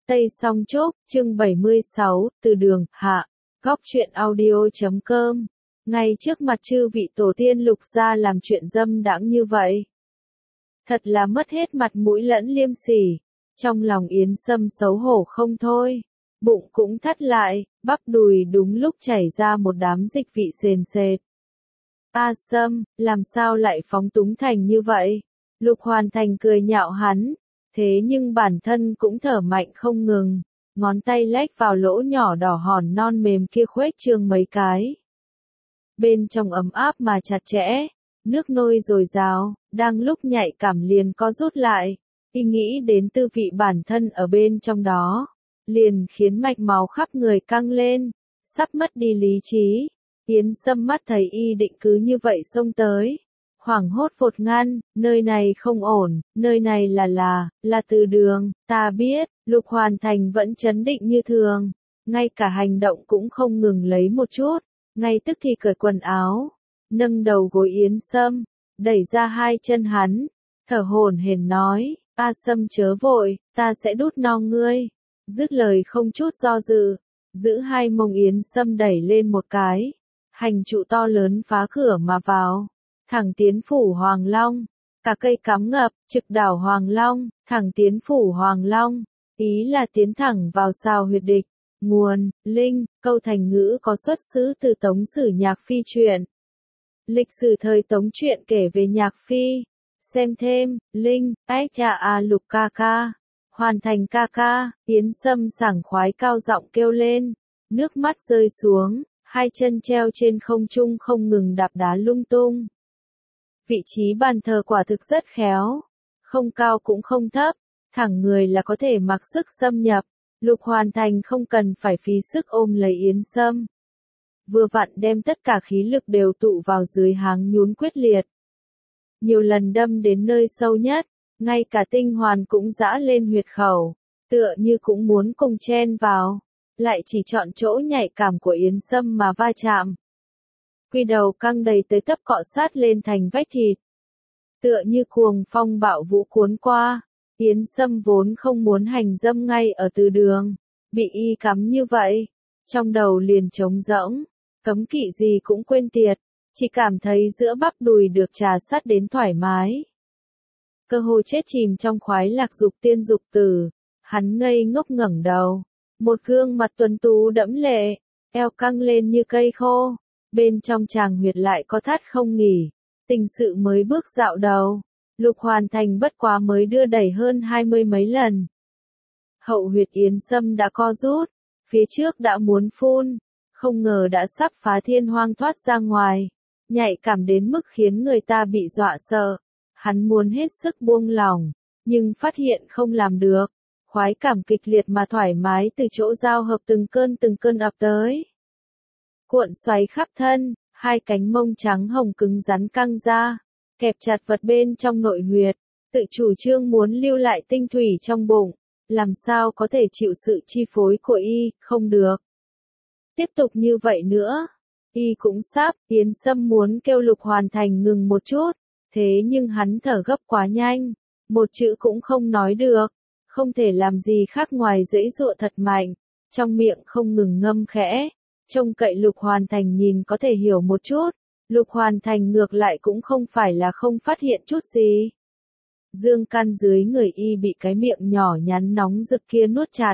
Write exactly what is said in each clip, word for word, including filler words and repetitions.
Tây Song Trúc, chương bảy mươi sáu, từ đường, hạ, góc truyện audio.com. Ngay trước mặt chư vị tổ tiên Lục gia làm chuyện dâm đãng như vậy. Thật là mất hết mặt mũi lẫn liêm sỉ. Trong lòng Yến Sâm xấu hổ không thôi. Bụng cũng thắt lại, bắp đùi đúng lúc chảy ra một đám dịch vị sền sệt. A Sâm, làm sao lại phóng túng thành như vậy? Lục Hoàn Thành cười nhạo hắn. Thế nhưng bản thân cũng thở mạnh không ngừng, ngón tay lách vào lỗ nhỏ đỏ hòn non mềm kia khuếch trương mấy cái. Bên trong ấm áp mà chặt chẽ, nước nôi dồi dào, đang lúc nhạy cảm liền có rút lại, y nghĩ đến tư vị bản thân ở bên trong đó, liền khiến mạch máu khắp người căng lên, sắp mất đi lý trí. Yến Sâm mắt thấy y định cứ như vậy xông tới. Hoảng hốt vột ngăn, nơi này không ổn, nơi này là là, là từ đường, ta biết. Lục Hoàn Thành vẫn chấn định như thường, ngay cả hành động cũng không ngừng lấy một chút, ngay tức thì cởi quần áo, nâng đầu gối Yến Sâm, đẩy ra hai chân hắn, thở hổn hển nói, A Sâm chớ vội, ta sẽ đút no ngươi. Dứt lời không chút do dự, giữ hai mông Yến Sâm đẩy lên một cái, hành trụ to lớn phá cửa mà vào. Thẳng tiến phủ Hoàng Long, cả cây cắm ngập, trực đảo Hoàng Long, thẳng tiến phủ Hoàng Long, ý là tiến thẳng vào sao huyệt địch. Nguồn, Linh, câu thành ngữ có xuất xứ từ Tống Sử Nhạc Phi truyện. Lịch sử thời Tống truyện kể về Nhạc Phi. Xem thêm, Linh, ách cha a Lục ca ca, Hoàn Thành ca ca. Yến Sâm sảng khoái cao giọng kêu lên, nước mắt rơi xuống, hai chân treo trên không trung không ngừng đạp đá lung tung. Vị trí bàn thờ quả thực rất khéo, không cao cũng không thấp, thẳng người là có thể mặc sức xâm nhập. Lục Hoàn Thành không cần phải phí sức ôm lấy Yến Sâm, vừa vặn đem tất cả khí lực đều tụ vào dưới háng nhún quyết liệt. Nhiều lần đâm đến nơi sâu nhất, ngay cả tinh hoàn cũng giã lên huyệt khẩu, tựa như cũng muốn cùng chen vào, lại chỉ chọn chỗ nhạy cảm của Yến Sâm mà va chạm. Quy đầu căng đầy tới tấp cọ sát lên thành vách thịt. Tựa như cuồng phong bạo vũ cuốn qua, Yến Sâm vốn không muốn hành dâm ngay ở từ đường, bị y cắm như vậy, trong đầu liền trống rỗng, cấm kỵ gì cũng quên tiệt, chỉ cảm thấy giữa bắp đùi được trà sát đến thoải mái. Cơ hồ chết chìm trong khoái lạc dục tiên dục tử, hắn ngây ngốc ngẩng đầu, một gương mặt tuấn tú đẫm lệ, eo căng lên như cây khô. Bên trong tràng huyệt lại có thắt không nghỉ, tình sự mới bước dạo đầu, Lục Hoàn Thành bất quá mới đưa đẩy hơn hai mươi mấy lần. Hậu huyệt Yến Sâm đã co rút, phía trước đã muốn phun, không ngờ đã sắp phá thiên hoang thoát ra ngoài, nhạy cảm đến mức khiến người ta bị dọa sợ. Hắn muốn hết sức buông lỏng, nhưng phát hiện không làm được, khoái cảm kịch liệt mà thoải mái từ chỗ giao hợp từng cơn từng cơn ập tới. Cuộn xoáy khắp thân, hai cánh mông trắng hồng cứng rắn căng ra, kẹp chặt vật bên trong nội huyệt, tự chủ trương muốn lưu lại tinh thủy trong bụng, làm sao có thể chịu sự chi phối của y, không được. Tiếp tục như vậy nữa, y cũng sắp. Yến Sâm muốn kêu Lục Hoàn Thành ngừng một chút, thế nhưng hắn thở gấp quá nhanh, một chữ cũng không nói được, không thể làm gì khác ngoài giãy giụa thật mạnh, trong miệng không ngừng ngâm khẽ. Trông cậy Lục Hoàn Thành nhìn có thể hiểu một chút, Lục Hoàn Thành ngược lại cũng không phải là không phát hiện chút gì. Dương căn dưới người y bị cái miệng nhỏ nhắn nóng rực kia nuốt chặt.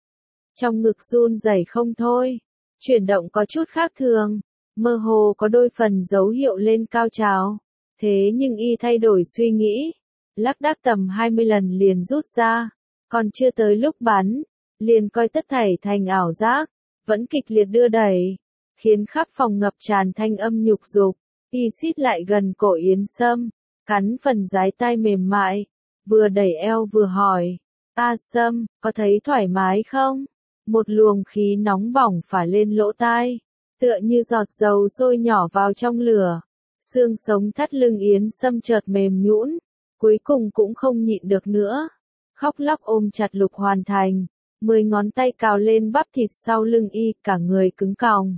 Trong ngực run rẩy không thôi, chuyển động có chút khác thường, mơ hồ có đôi phần dấu hiệu lên cao trào. Thế nhưng y thay đổi suy nghĩ, lắc đắc tầm hai mươi lần liền rút ra, còn chưa tới lúc bắn, liền coi tất thảy thành ảo giác. Vẫn kịch liệt đưa đẩy, khiến khắp phòng ngập tràn thanh âm nhục dục. Y xít lại gần cổ Yến Sâm, cắn phần dái tai mềm mại, vừa đẩy eo vừa hỏi, A Sâm, có thấy thoải mái không? Một luồng khí nóng bỏng phả lên lỗ tai, tựa như giọt dầu sôi nhỏ vào trong lửa. Xương sống thắt lưng Yến Sâm chợt mềm nhũn, cuối cùng cũng không nhịn được nữa, khóc lóc ôm chặt Lục Hoàn Thành. Mười ngón tay cào lên bắp thịt sau lưng y, cả người cứng còng.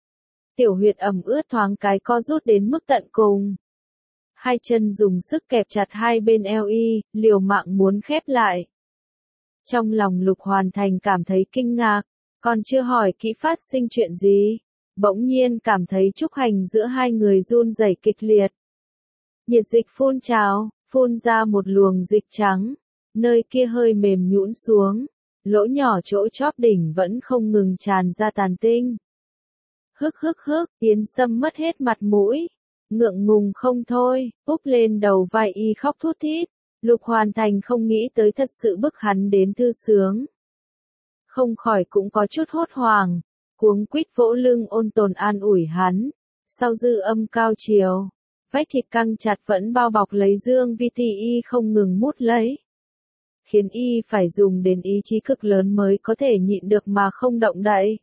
Tiểu huyệt ẩm ướt thoáng cái co rút đến mức tận cùng. Hai chân dùng sức kẹp chặt hai bên eo y, liều mạng muốn khép lại. Trong lòng Lục Hoàn Thành cảm thấy kinh ngạc, còn chưa hỏi kỹ phát sinh chuyện gì, bỗng nhiên cảm thấy trúc hành giữa hai người run rẩy kịch liệt. Nhiệt dịch phun trào, phun ra một luồng dịch trắng, nơi kia hơi mềm nhũn xuống, lỗ nhỏ chỗ chóp đỉnh vẫn không ngừng tràn ra tàn tinh. Hức hức hức, Yến Sâm mất hết mặt mũi, ngượng ngùng không thôi, úp lên đầu vai y khóc thút thít. Lục Hoàn Thành không nghĩ tới thật sự bức hắn đến thư sướng. Không khỏi cũng có chút hốt hoảng, cuống quýt vỗ lưng ôn tồn an ủi hắn. Sau dư âm cao chiều, vách thịt căng chặt vẫn bao bọc lấy Dương Vi Ti y không ngừng mút lấy. Khiến y phải dùng đến ý chí cực lớn mới có thể nhịn được mà không động đậy.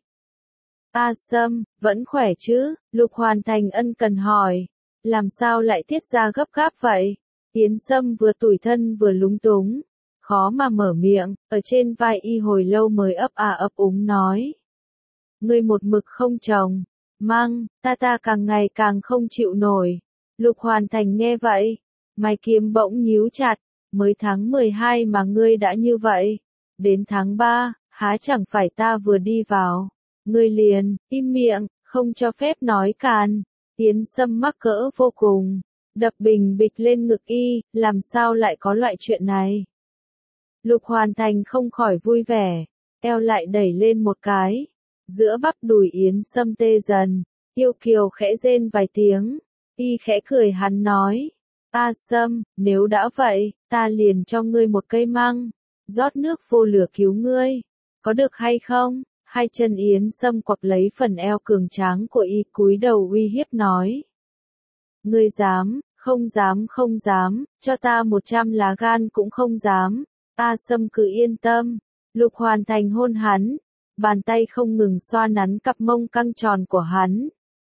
A Sâm, vẫn khỏe chứ? Lục Hoàn Thành ân cần hỏi. Làm sao lại tiết ra gấp gáp vậy? Yến Sâm vừa tủi thân vừa lúng túng, khó mà mở miệng, ở trên vai y hồi lâu mới ấp à ấp úng nói. Ngươi một mực không chồng, mang, ta ta càng ngày càng không chịu nổi. Lục Hoàn Thành nghe vậy, mày kiếm bỗng nhíu chặt, mới tháng mười hai mà ngươi đã như vậy. Đến tháng ba, há chẳng phải ta vừa đi vào. Ngươi liền, im miệng, không cho phép nói càn. Yến Sâm mắc cỡ vô cùng, đập bình bịch lên ngực y, làm sao lại có loại chuyện này. Lục Hoàn Thành không khỏi vui vẻ, eo lại đẩy lên một cái, giữa bắp đùi Yến Sâm tê dần, yêu kiều khẽ rên vài tiếng, y khẽ cười hắn nói, A Sâm, nếu đã vậy, ta liền cho ngươi một cây măng, rót nước vô lửa cứu ngươi, có được hay không? Hai chân Yến Sâm quặp lấy phần eo cường tráng của y cúi đầu uy hiếp nói. Ngươi dám, không dám không dám, cho ta một trăm lá gan cũng không dám. A Sâm cứ yên tâm. Lục Hoàn Thành hôn hắn, bàn tay không ngừng xoa nắn cặp mông căng tròn của hắn.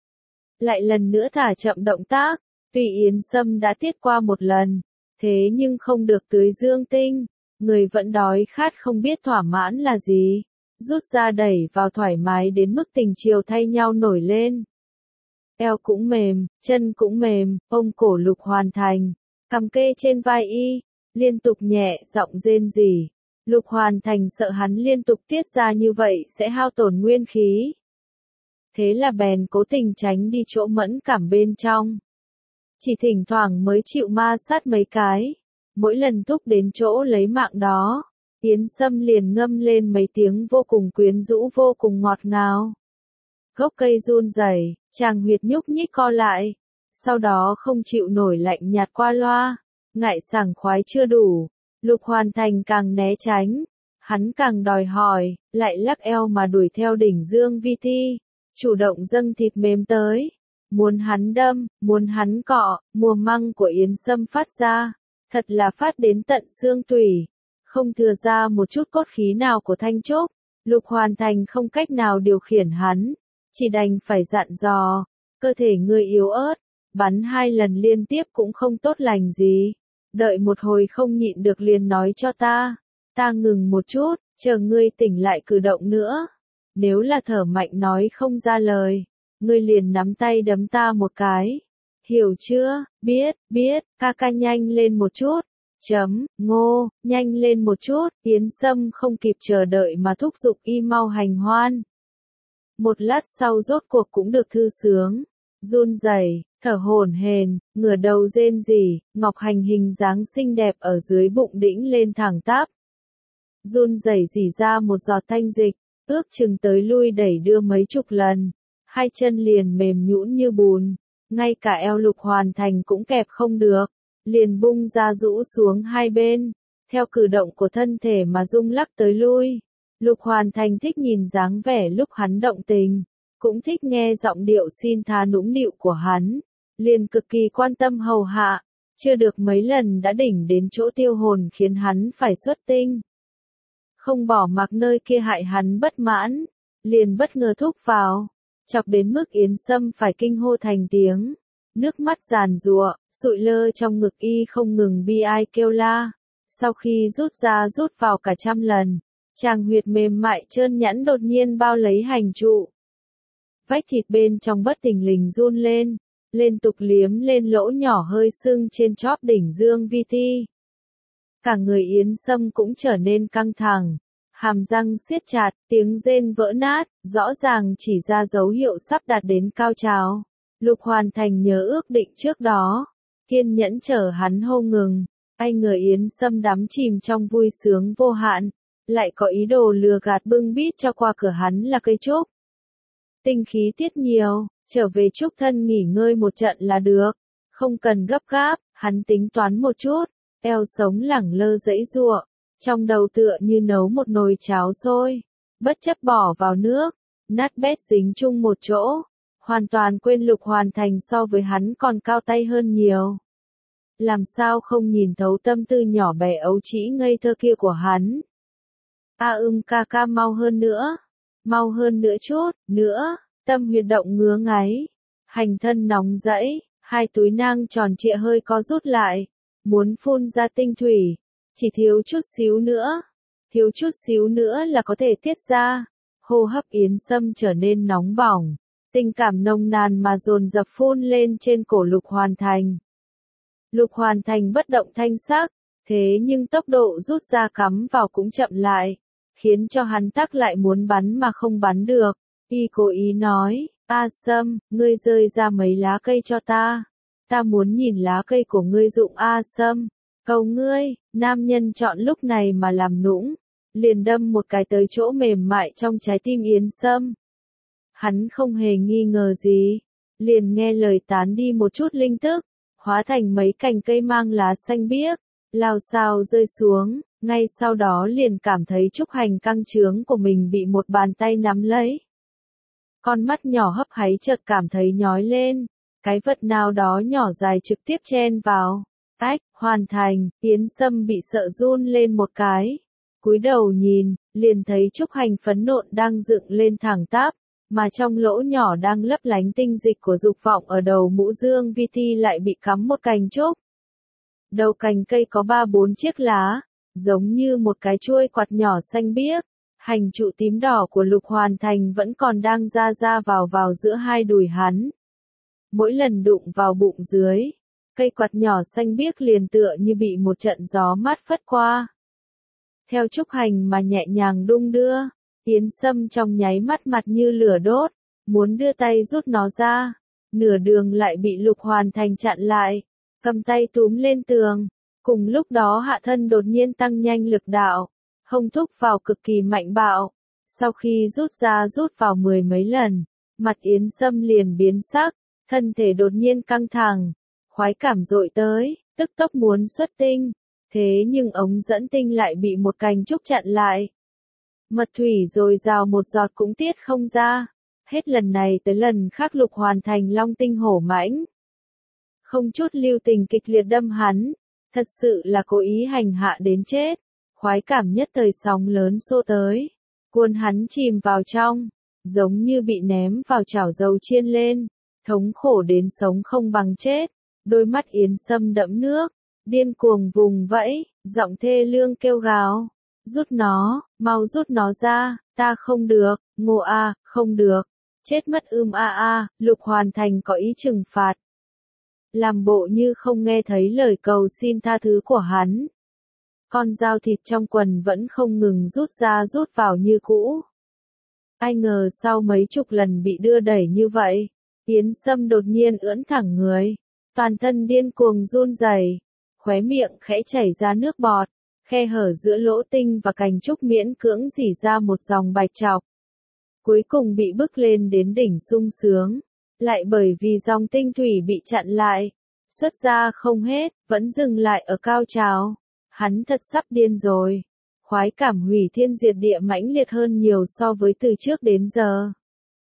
Lại lần nữa thả chậm động tác, tuy Yến Sâm đã tiết qua một lần, thế nhưng không được tưới dương tinh, người vẫn đói khát không biết thỏa mãn là gì. Rút ra đẩy vào thoải mái đến mức tình chiều thay nhau nổi lên. Eo cũng mềm, chân cũng mềm, ôm cổ Lục Hoàn Thành, cằm kê trên vai y, liên tục nhẹ giọng rên rỉ. Lục Hoàn Thành sợ hắn liên tục tiết ra như vậy sẽ hao tổn nguyên khí. Thế là bèn cố tình tránh đi chỗ mẫn cảm bên trong. Chỉ thỉnh thoảng mới chịu ma sát mấy cái, mỗi lần thúc đến chỗ lấy mạng đó. Yến Sâm liền ngâm lên mấy tiếng vô cùng quyến rũ vô cùng ngọt ngào. Gốc cây run rẩy, chàng huyệt nhúc nhích co lại. Sau đó không chịu nổi lạnh nhạt qua loa. Ngại sảng khoái chưa đủ. Lục Hoàn Thành càng né tránh. Hắn càng đòi hỏi, lại lắc eo mà đuổi theo đỉnh Dương Vi Ti. Chủ động dâng thịt mềm tới. Muốn hắn đâm, muốn hắn cọ, mùa măng của Yến Sâm phát ra. Thật là phát đến tận xương tủy. Không thừa ra một chút cốt khí nào của Thanh Trúc, Lục Hoàn Thành không cách nào điều khiển hắn, chỉ đành phải dặn dò, cơ thể ngươi yếu ớt, bắn hai lần liên tiếp cũng không tốt lành gì, đợi một hồi không nhịn được liền nói cho ta, ta ngừng một chút, chờ ngươi tỉnh lại cử động nữa, nếu là thở mạnh nói không ra lời, ngươi liền nắm tay đấm ta một cái, hiểu chưa, biết, biết, ca ca nhanh lên một chút. Chấm, ngô, nhanh lên một chút, Yến Sâm không kịp chờ đợi mà thúc giục y mau hành hoan. Một lát sau rốt cuộc cũng được thư sướng, run rẩy, thở hổn hển, ngửa đầu rên rỉ, ngọc hành hình dáng xinh đẹp ở dưới bụng đĩnh lên thẳng tắp. Run rẩy rỉ ra một giọt thanh dịch, ước chừng tới lui đẩy đưa mấy chục lần, hai chân liền mềm nhũn như bùn, ngay cả eo Lục Hoàn Thành cũng kẹp không được. Liền bung ra rũ xuống hai bên, theo cử động của thân thể mà rung lắc tới lui. Lục Hoàn Thành thích nhìn dáng vẻ lúc hắn động tình, cũng thích nghe giọng điệu xin tha nũng nịu của hắn, liền cực kỳ quan tâm hầu hạ, chưa được mấy lần đã đỉnh đến chỗ tiêu hồn khiến hắn phải xuất tinh. Không bỏ mặc nơi kia hại hắn bất mãn, liền bất ngờ thúc vào, chọc đến mức Yến Sâm phải kinh hô thành tiếng. Nước mắt giàn giụa, sụi lơ trong ngực y không ngừng bi ai kêu la. Sau khi rút ra rút vào cả trăm lần, chàng huyệt mềm mại trơn nhẵn đột nhiên bao lấy hành trụ. Vách thịt bên trong bất thình lình run lên, liên tục liếm lên lỗ nhỏ hơi sưng trên chóp đỉnh Dương Vi Ti. Cả người Yến Sâm cũng trở nên căng thẳng, hàm răng siết chặt, tiếng rên vỡ nát, rõ ràng chỉ ra dấu hiệu sắp đạt đến cao trào. Lục Hoàn Thành nhớ ước định trước đó, kiên nhẫn chờ hắn hô ngừng. Ai ngờ Yến Sâm đắm chìm trong vui sướng vô hạn, lại có ý đồ lừa gạt bưng bít cho qua cửa hắn là cây trúc. Tinh khí tiết nhiều, trở về trúc thân nghỉ ngơi một trận là được, không cần gấp gáp, hắn tính toán một chút, eo sống lẳng lơ dãy giụa, trong đầu tựa như nấu một nồi cháo sôi, bất chấp bỏ vào nước, nát bét dính chung một chỗ, hoàn toàn quên Lục Hoàn Thành so với hắn còn cao tay hơn nhiều. Làm sao không nhìn thấu tâm tư nhỏ bé ấu trĩ ngây thơ kia của hắn. A ưm ca ca mau hơn nữa, mau hơn nữa chút, nữa, tâm huyệt động ngứa ngáy, hành thân nóng rẫy, hai túi nang tròn trịa hơi co rút lại, muốn phun ra tinh thủy, chỉ thiếu chút xíu nữa, thiếu chút xíu nữa là có thể tiết ra, hô hấp Yến Sâm trở nên nóng bỏng, tình cảm nồng nàn mà dồn dập phun lên trên cổ Lục Hoàn Thành. Lục Hoàn Thành bất động thanh sắc, thế nhưng tốc độ rút ra cắm vào cũng chậm lại, khiến cho hắn tắc lại muốn bắn mà không bắn được. Y cố ý nói, A Sâm, ngươi rơi ra mấy lá cây cho ta. Ta muốn nhìn lá cây của ngươi rụng A Sâm. Cầu ngươi, nam nhân chọn lúc này mà làm nũng, liền đâm một cái tới chỗ mềm mại trong trái tim Yến Sâm. Hắn không hề nghi ngờ gì, liền nghe lời tán đi một chút linh tức, hóa thành mấy cành cây mang lá xanh biếc, lao xao rơi xuống, ngay sau đó liền cảm thấy trúc hành căng trướng của mình bị một bàn tay nắm lấy. Con mắt nhỏ hấp háy chợt cảm thấy nhói lên, cái vật nào đó nhỏ dài trực tiếp chen vào. Ách, Hoàn Thành, Yến Sâm bị sợ run lên một cái. Cúi đầu nhìn, liền thấy trúc hành phấn nộn đang dựng lên thẳng tắp, mà trong lỗ nhỏ đang lấp lánh tinh dịch của dục vọng ở đầu mũ dương vi thi lại bị cắm một cành trúc. Đầu cành cây có ba bốn chiếc lá, giống như một cái chuôi quạt nhỏ xanh biếc. Hành trụ tím đỏ của Lục Hoàn Thành vẫn còn đang ra ra vào vào giữa hai đùi hắn. Mỗi lần đụng vào bụng dưới, cây quạt nhỏ xanh biếc liền tựa như bị một trận gió mát phất qua. Theo trúc hành mà nhẹ nhàng đung đưa, Yến Sâm trong nháy mắt mặt như lửa đốt, muốn đưa tay rút nó ra, nửa đường lại bị Lục Hoàn Thành chặn lại, cầm tay túm lên tường, cùng lúc đó hạ thân đột nhiên tăng nhanh lực đạo, hông thúc vào cực kỳ mạnh bạo, sau khi rút ra rút vào mười mấy lần, mặt Yến Sâm liền biến sắc, thân thể đột nhiên căng thẳng, khoái cảm dội tới, tức tốc muốn xuất tinh, thế nhưng ống dẫn tinh lại bị một cành trúc chặn lại. Mật thủy dồi dào một giọt cũng tiết không ra, hết lần này tới lần khác Lục Hoàn Thành long tinh hổ mãnh. Không chút lưu tình kịch liệt đâm hắn, thật sự là cố ý hành hạ đến chết, khoái cảm nhất thời sóng lớn xô tới, cuốn hắn chìm vào trong, giống như bị ném vào chảo dầu chiên lên, thống khổ đến sống không bằng chết, đôi mắt Yến Sâm đẫm nước, điên cuồng vùng vẫy, giọng thê lương kêu gào. Rút nó, mau rút nó ra, ta không được, ngô a, không được, chết mất ưm a a, Lục Hoàn Thành có ý trừng phạt. Làm bộ như không nghe thấy lời cầu xin tha thứ của hắn. Con dao thịt trong quần vẫn không ngừng rút ra rút vào như cũ. Ai ngờ sau mấy chục lần bị đưa đẩy như vậy, Yến Sâm đột nhiên ưỡn thẳng người, toàn thân điên cuồng run rẩy, khóe miệng khẽ chảy ra nước bọt. Khe hở giữa lỗ tinh và cành trúc miễn cưỡng rỉ ra một dòng bạch trọc. Cuối cùng bị bức lên đến đỉnh sung sướng, lại bởi vì dòng tinh thủy bị chặn lại, xuất ra không hết, vẫn dừng lại ở cao trào. Hắn thật sắp điên rồi. Khoái cảm hủy thiên diệt địa mãnh liệt hơn nhiều so với từ trước đến giờ.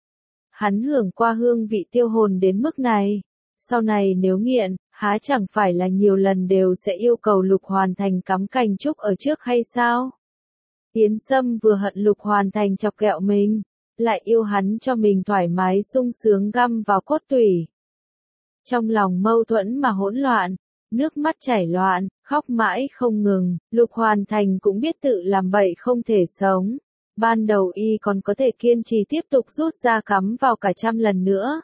Hắn hưởng qua hương vị tiêu hồn đến mức này. Sau này nếu nghiện, há chẳng phải là nhiều lần đều sẽ yêu cầu Lục Hoàn Thành cắm cành trúc ở trước hay sao? Yến Sâm vừa hận Lục Hoàn Thành chọc ghẹo mình, lại yêu hắn cho mình thoải mái sung sướng găm vào cốt tủy. Trong lòng mâu thuẫn mà hỗn loạn, nước mắt chảy loạn, khóc mãi không ngừng, Lục Hoàn Thành cũng biết tự làm bậy không thể sống. Ban đầu y còn có thể kiên trì tiếp tục rút ra cắm vào cả trăm lần nữa.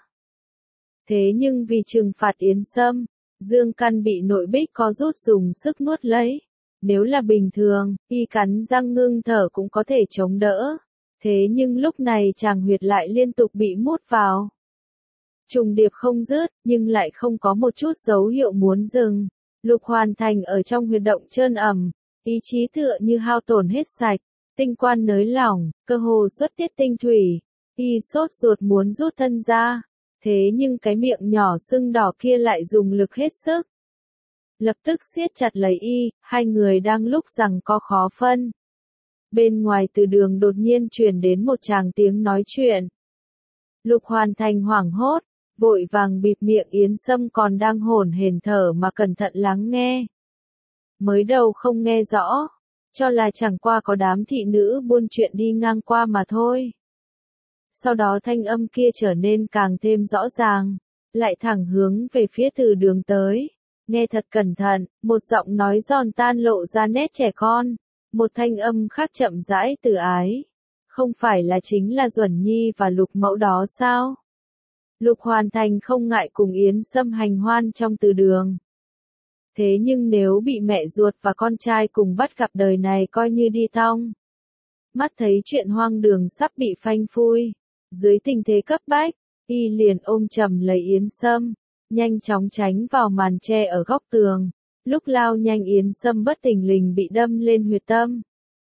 Thế nhưng vì trừng phạt Yến Sâm, dương căn bị nội bích có rút dùng sức nuốt lấy. Nếu là bình thường, y cắn răng ngưng thở cũng có thể chống đỡ. Thế nhưng lúc này tràng huyệt lại liên tục bị mút vào. Trùng điệp không dứt, nhưng lại không có một chút dấu hiệu muốn dừng. Lục Hoàn Thành ở trong huyệt động trơn ẩm, ý chí tựa như hao tổn hết sạch, tinh quan nới lỏng, cơ hồ xuất tiết tinh thủy. Y sốt ruột muốn rút thân ra, thế nhưng cái miệng nhỏ sưng đỏ kia lại dùng lực hết sức. Lập tức siết chặt lấy y, hai người đang lúc rằng co khó phân. Bên ngoài từ đường đột nhiên truyền đến một tràng tiếng nói chuyện. Lục Hoàn Thành hoảng hốt, vội vàng bịt miệng Yến Sâm còn đang hổn hển thở mà cẩn thận lắng nghe. Mới đầu không nghe rõ, cho là chẳng qua có đám thị nữ buôn chuyện đi ngang qua mà thôi. Sau đó thanh âm kia trở nên càng thêm rõ ràng, lại thẳng hướng về phía từ đường tới. Nghe thật cẩn thận, một giọng nói giòn tan lộ ra nét trẻ con, một thanh âm khác chậm rãi từ ái. Không phải là chính là Duẩn Nhi và Lục Mẫu đó sao? Lục Hoàn Thành không ngại cùng Yến Sâm hành hoan trong từ đường. Thế nhưng nếu bị mẹ ruột và con trai cùng bắt gặp đời này coi như đi thong. Mắt thấy chuyện hoang đường sắp bị phanh phui. Dưới tình thế cấp bách, y liền ôm chầm lấy Yến Sâm, nhanh chóng tránh vào màn tre ở góc tường. Lúc lao nhanh Yến Sâm bất thình lình bị đâm lên huyệt tâm.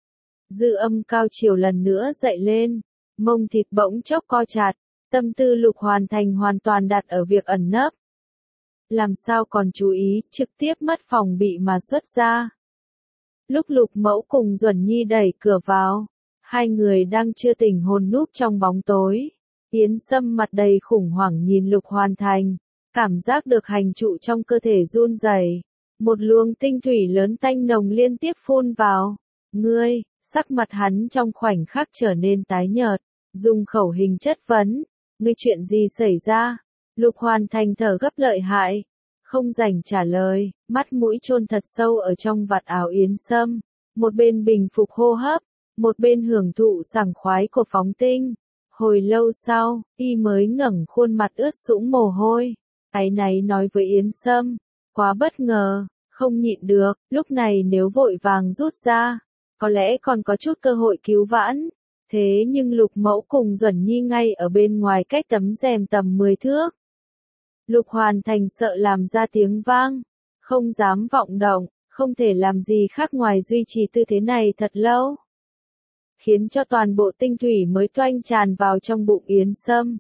Dư âm cao chiều lần nữa dậy lên, mông thịt bỗng chốc co chặt, tâm tư Lục Hoàn Thành hoàn toàn đặt ở việc ẩn nấp. Làm sao còn chú ý, trực tiếp mất phòng bị mà xuất ra. Lúc Lục Mẫu cùng Duẩn Nhi đẩy cửa vào, hai người đang chưa tỉnh hồn núp trong bóng tối. Yến Sâm mặt đầy khủng hoảng nhìn Lục Hoàn Thành, cảm giác được hành trụ trong cơ thể run rẩy, một luồng tinh thủy lớn tanh nồng liên tiếp phun vào. Ngươi, sắc mặt hắn trong khoảnh khắc trở nên tái nhợt, dùng khẩu hình chất vấn, ngươi chuyện gì xảy ra? Lục Hoàn Thành thở gấp lợi hại, không rảnh trả lời, mắt mũi chôn thật sâu ở trong vạt áo Yến Sâm, một bên bình phục hô hấp, một bên hưởng thụ sảng khoái của phóng tinh. Hồi lâu sau, y mới ngẩng khuôn mặt ướt sũng mồ hôi, áy náy nói với Yến Sâm, quá bất ngờ, không nhịn được, lúc này nếu vội vàng rút ra, có lẽ còn có chút cơ hội cứu vãn. Thế nhưng Lục Mẫu cùng Duẩn Nhi ngay ở bên ngoài cách tấm rèm tầm mười thước. Lục Hoàn Thành sợ làm ra tiếng vang, không dám vọng động, không thể làm gì khác ngoài duy trì tư thế này thật lâu. Khiến cho toàn bộ tinh thủy mới toanh tràn vào trong bụng Yến Sâm.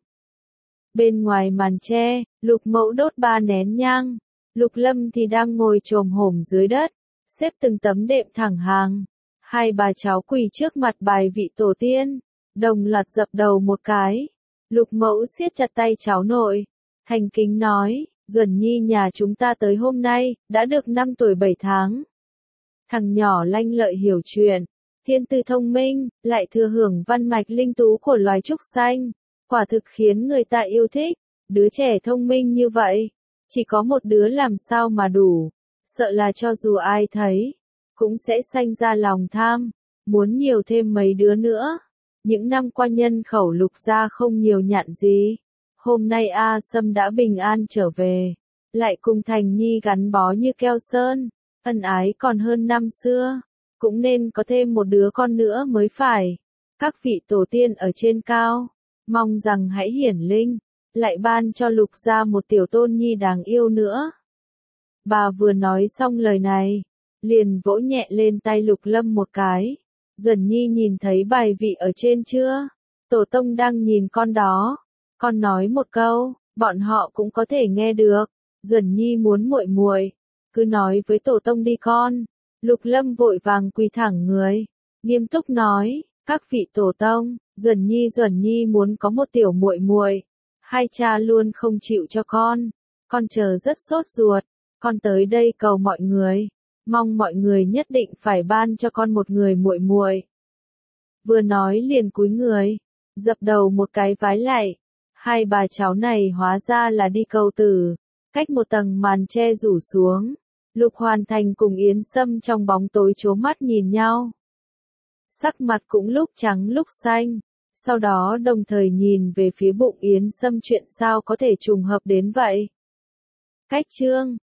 Bên ngoài màn tre, Lục Mẫu đốt ba nén nhang, Lục Lâm thì đang ngồi chồm hổm dưới đất, xếp từng tấm đệm thẳng hàng. Hai bà cháu quỳ trước mặt bài vị tổ tiên, đồng loạt dập đầu một cái. Lục Mẫu siết chặt tay cháu nội, thành kính nói, Duẩn Nhi nhà chúng ta tới hôm nay, đã được năm tuổi bảy tháng. Thằng nhỏ lanh lợi hiểu chuyện, thiên tư thông minh, lại thừa hưởng văn mạch linh tú của loài trúc xanh, quả thực khiến người ta yêu thích. Đứa trẻ thông minh như vậy, chỉ có một đứa làm sao mà đủ, sợ là cho dù ai thấy, cũng sẽ sanh ra lòng tham, muốn nhiều thêm mấy đứa nữa. Những năm qua nhân khẩu Lục gia không nhiều nhặn gì. Hôm nay A Sâm đã bình an trở về, lại cùng Thành Nhi gắn bó như keo sơn, ân ái còn hơn năm xưa, cũng nên có thêm một đứa con nữa mới phải. Các vị tổ tiên ở trên cao, mong rằng hãy hiển linh, lại ban cho Lục gia một tiểu tôn nhi đáng yêu nữa. Bà vừa nói xong lời này, liền vỗ nhẹ lên tay Lục Lâm một cái. Duẩn Nhi nhìn thấy bài vị ở trên chưa? Tổ tông đang nhìn con đó. Con nói một câu, bọn họ cũng có thể nghe được. Duẩn Nhi muốn muội muội, cứ nói với tổ tông đi con. Lục Lâm vội vàng quỳ thẳng người, nghiêm túc nói, các vị tổ tông, Duẩn Nhi Duẩn Nhi muốn có một tiểu muội muội. Hai cha luôn không chịu cho con. Con chờ rất sốt ruột, con tới đây cầu mọi người, mong mọi người nhất định phải ban cho con một người muội muội. Vừa nói liền cúi người, dập đầu một cái vái lạy. Hai bà cháu này hóa ra là đi cầu tử, cách một tầng màn che rủ xuống. Lục Hoàn Thành cùng Yến Sâm trong bóng tối chố mắt nhìn nhau. Sắc mặt cũng lúc trắng lúc xanh, sau đó đồng thời nhìn về phía bụng Yến Sâm, chuyện sao có thể trùng hợp đến vậy. Cách chương